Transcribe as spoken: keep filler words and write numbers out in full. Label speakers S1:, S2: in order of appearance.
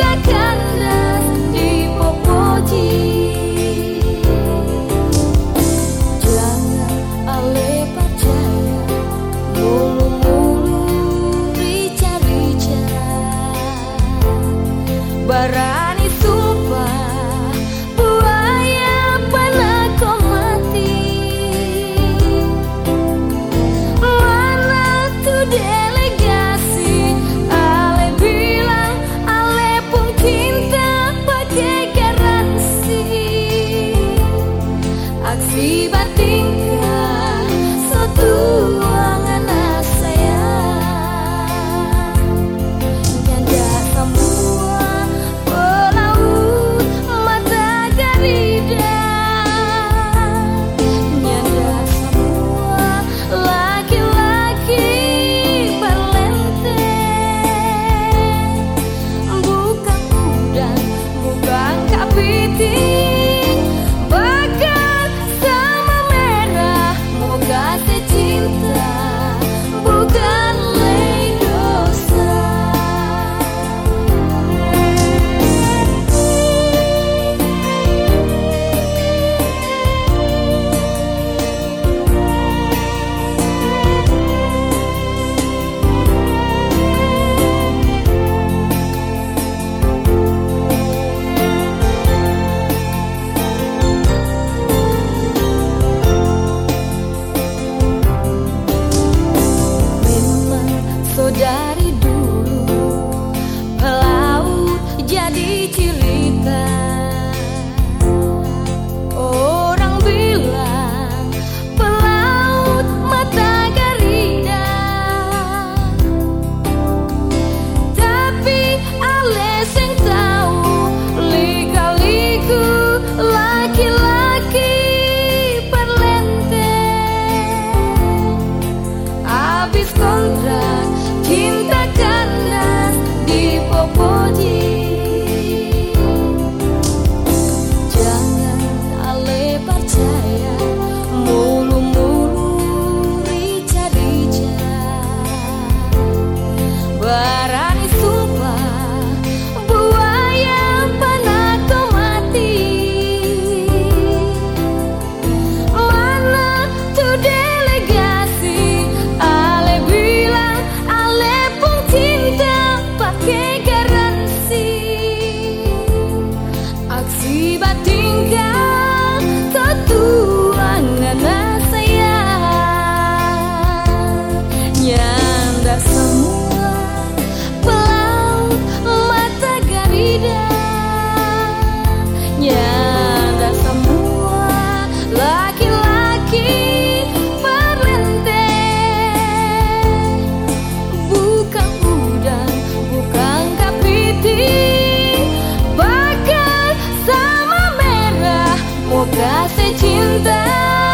S1: Berani sumpah buaya pernah kau mati. Mana tuh delegasi? Ale bilang ale pun cinta pakai garansi. Aksi batingkah satu angan sayang. Nyanda semua pelaut mata garida. Nyanda semua laki-laki berlenteng. Bukan udang, bukan kepiting, bakar sama merah, mau kasih cinta, bukan lei dosa. Dari dulu pelaut jadi cerita. Orang bilang pelaut mata garida, tapi ale sing tahu lika-liku laki-laki perlenteng. Abis kontrak cinta kandas di Popoji. Jangan ale percaya mulu-mulu rica-rica. Berani sumpah buaya pernah kau mati. Mana tuh delegasi? Ale bilang ale pun cinta pakai garansi. Aksi batingkah ketuangan sayang. Nyanda semua pelaut mata garida. Nyanda semua laki-laki perlenteng. Bukan udang, bukan kepiting, bakar sama merah, mau kasih cinta.